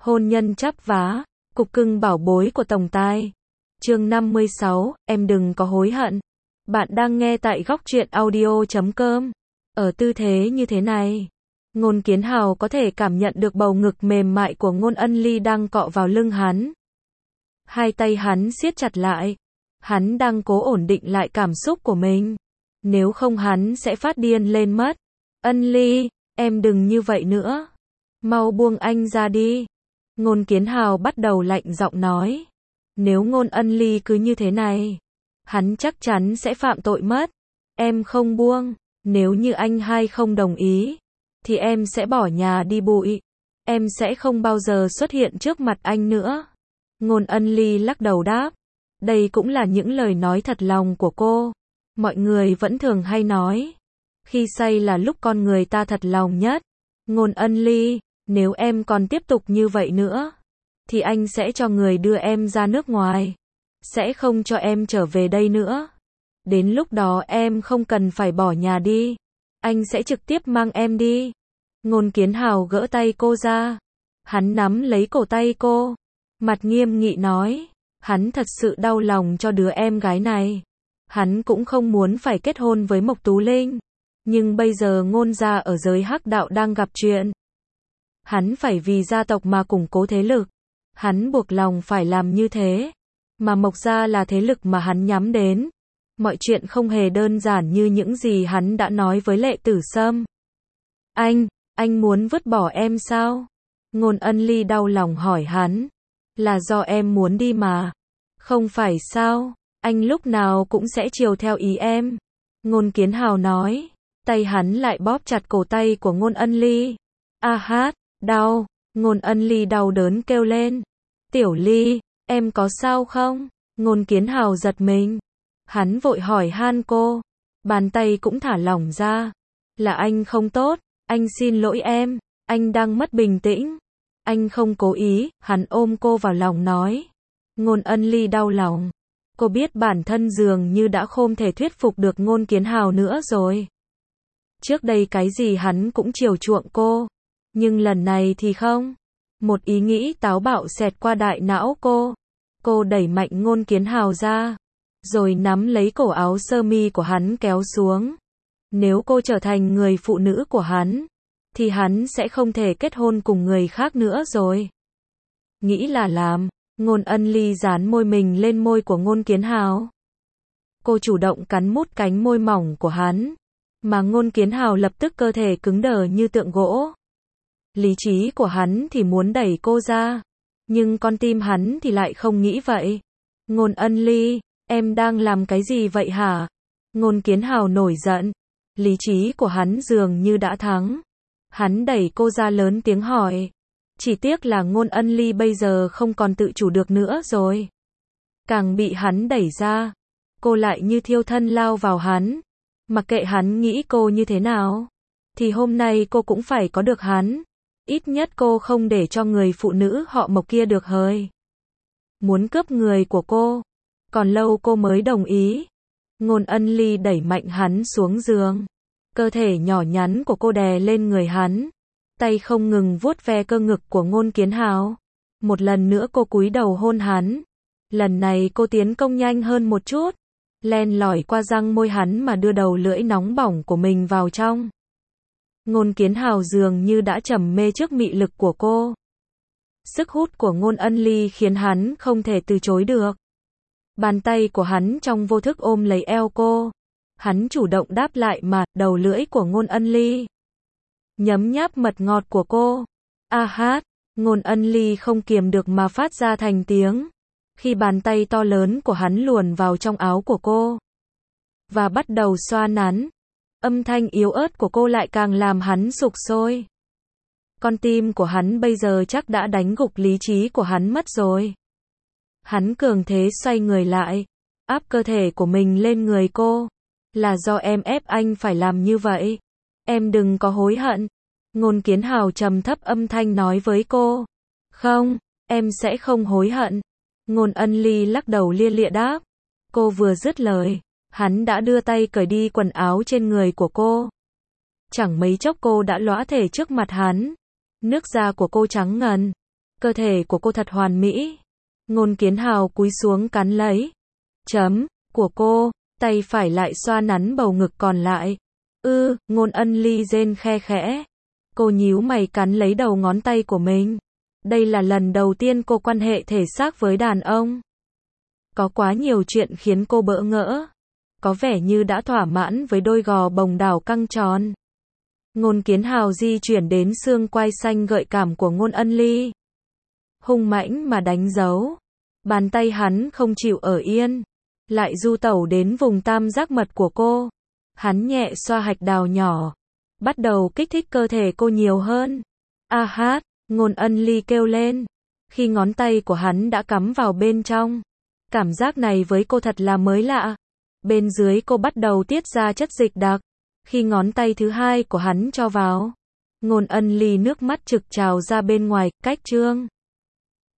Hôn nhân chắp vá, cục cưng bảo bối của tổng tài. Chương 56, em đừng có hối hận. Bạn đang nghe tại góc truyện audio.com. Ở tư thế như thế này, Ngôn Kiến Hào có thể cảm nhận được bầu ngực mềm mại của Ngôn Ân Ly đang cọ vào lưng hắn. Hai tay hắn siết chặt lại. Hắn đang cố ổn định lại cảm xúc của mình. Nếu không hắn sẽ phát điên lên mất. Ân Ly, em đừng như vậy nữa. Mau buông anh ra đi. Ngôn Kiến Hào bắt đầu lạnh giọng nói. Nếu Ngôn Ân Ly cứ như thế này, hắn chắc chắn sẽ phạm tội mất. Em không buông. Nếu như anh hai không đồng ý, thì em sẽ bỏ nhà đi bụi. Em sẽ không bao giờ xuất hiện trước mặt anh nữa. Ngôn Ân Ly lắc đầu đáp. Đây cũng là những lời nói thật lòng của cô. Mọi người vẫn thường hay nói, khi say là lúc con người ta thật lòng nhất. Ngôn Ân Ly, nếu em còn tiếp tục như vậy nữa, thì anh sẽ cho người đưa em ra nước ngoài. Sẽ không cho em trở về đây nữa. Đến lúc đó em không cần phải bỏ nhà đi. Anh sẽ trực tiếp mang em đi. Ngôn Kiến Hào gỡ tay cô ra. Hắn nắm lấy cổ tay cô. Mặt nghiêm nghị nói. Hắn thật sự đau lòng cho đứa em gái này. Hắn cũng không muốn phải kết hôn với Mộc Tú Linh. Nhưng bây giờ Ngôn gia ở giới hắc đạo đang gặp chuyện. Hắn phải vì gia tộc mà củng cố thế lực. Hắn buộc lòng phải làm như thế. Mà Mộc gia là thế lực mà hắn nhắm đến. Mọi chuyện không hề đơn giản như những gì hắn đã nói với Lệ Tử Sâm. Anh muốn vứt bỏ em sao? Ngôn Ân Ly đau lòng hỏi hắn. Là do em muốn đi mà. Không phải sao? Anh lúc nào cũng sẽ chiều theo ý em. Ngôn Kiến Hào nói. Tay hắn lại bóp chặt cổ tay của Ngôn Ân Ly. A hát, đau. Ngôn Ân Ly đau đớn kêu lên. Tiểu Ly, em có sao không? Ngôn Kiến Hào giật mình. Hắn vội hỏi han cô. Bàn tay cũng thả lỏng ra. Là anh không tốt. Anh xin lỗi em. Anh đang mất bình tĩnh. Anh không cố ý. Hắn ôm cô vào lòng nói. Ngôn Ân Ly đau lòng. Cô biết bản thân dường như đã không thể thuyết phục được Ngôn Kiến Hào nữa rồi. Trước đây cái gì hắn cũng chiều chuộng cô. Nhưng lần này thì không. Một ý nghĩ táo bạo xẹt qua đại não cô. Cô đẩy mạnh Ngôn Kiến Hào ra. Rồi nắm lấy cổ áo sơ mi của hắn kéo xuống. Nếu cô trở thành người phụ nữ của hắn, thì hắn sẽ không thể kết hôn cùng người khác nữa rồi. Nghĩ là làm. Ngôn Ân Ly dán môi mình lên môi của Ngôn Kiến Hào. Cô chủ động cắn mút cánh môi mỏng của hắn. Mà Ngôn Kiến Hào lập tức cơ thể cứng đờ như tượng gỗ. Lý trí của hắn thì muốn đẩy cô ra. Nhưng con tim hắn thì lại không nghĩ vậy. Ngôn Ân Ly, em đang làm cái gì vậy hả? Ngôn Kiến Hào nổi giận. Lý trí của hắn dường như đã thắng. Hắn đẩy cô ra lớn tiếng hỏi. Chỉ tiếc là Ngôn Ân Ly bây giờ không còn tự chủ được nữa rồi. Càng bị hắn đẩy ra, cô lại như thiêu thân lao vào hắn. Mặc kệ hắn nghĩ cô như thế nào, thì hôm nay cô cũng phải có được hắn. Ít nhất cô không để cho người phụ nữ họ Mộc kia được hời. Muốn cướp người của cô. Còn lâu cô mới đồng ý. Ngôn Ân Ly đẩy mạnh hắn xuống giường. Cơ thể nhỏ nhắn của cô đè lên người hắn. Tay không ngừng vuốt ve cơ ngực của Ngôn Kiến Hào. Một lần nữa cô cúi đầu hôn hắn. Lần này cô tiến công nhanh hơn một chút. Len lỏi qua răng môi hắn mà đưa đầu lưỡi nóng bỏng của mình vào trong. Ngôn Kiến Hào dường như đã trầm mê trước mị lực của cô. Sức hút của Ngôn Ân Ly khiến hắn không thể từ chối được. Bàn tay của hắn trong vô thức ôm lấy eo cô. Hắn chủ động đáp lại mà đầu lưỡi của Ngôn Ân Ly. Nhấm nháp mật ngọt của cô. A hát, Ngôn Ân Ly không kiềm được mà phát ra thành tiếng. Khi bàn tay to lớn của hắn luồn vào trong áo của cô. Và bắt đầu xoa nắn. Âm thanh yếu ớt của cô lại càng làm hắn sục sôi. Con tim của hắn bây giờ chắc đã đánh gục lý trí của hắn mất rồi. Hắn cường thế xoay người lại. Áp cơ thể của mình lên người cô. Là do em ép anh phải làm như vậy. Em đừng có hối hận. Ngôn Kiến Hào trầm thấp âm thanh nói với cô. Không, em sẽ không hối hận. Ngôn Ân Ly lắc đầu lia lịa đáp. Cô vừa dứt lời, hắn đã đưa tay cởi đi quần áo trên người của cô. Chẳng mấy chốc cô đã lõa thể trước mặt hắn. Nước da của cô trắng ngần. Cơ thể của cô thật hoàn mỹ. Ngôn Kiến Hào cúi xuống cắn lấy chấm của cô, tay phải lại xoa nắn bầu ngực còn lại. Ngôn Ân Ly rên khe khẽ. Cô nhíu mày cắn lấy đầu ngón tay của mình. Đây là lần đầu tiên cô quan hệ thể xác với đàn ông. Có quá nhiều chuyện khiến cô bỡ ngỡ. Có vẻ như đã thỏa mãn với đôi gò bồng đảo căng tròn. Ngôn Kiến Hào di chuyển đến xương quai xanh gợi cảm của Ngôn Ân Ly. Hung mãnh mà đánh dấu. Bàn tay hắn không chịu ở yên. Lại du tẩu đến vùng tam giác mật của cô. Hắn nhẹ xoa hạch đào nhỏ. Bắt đầu kích thích cơ thể cô nhiều hơn. A hát, Ngôn Ân Ly kêu lên. Khi ngón tay của hắn đã cắm vào bên trong. Cảm giác này với cô thật là mới lạ. Bên dưới cô bắt đầu tiết ra chất dịch đặc. Khi ngón tay thứ hai của hắn cho vào. Ngôn Ân Ly nước mắt trực trào ra bên ngoài, cách trương.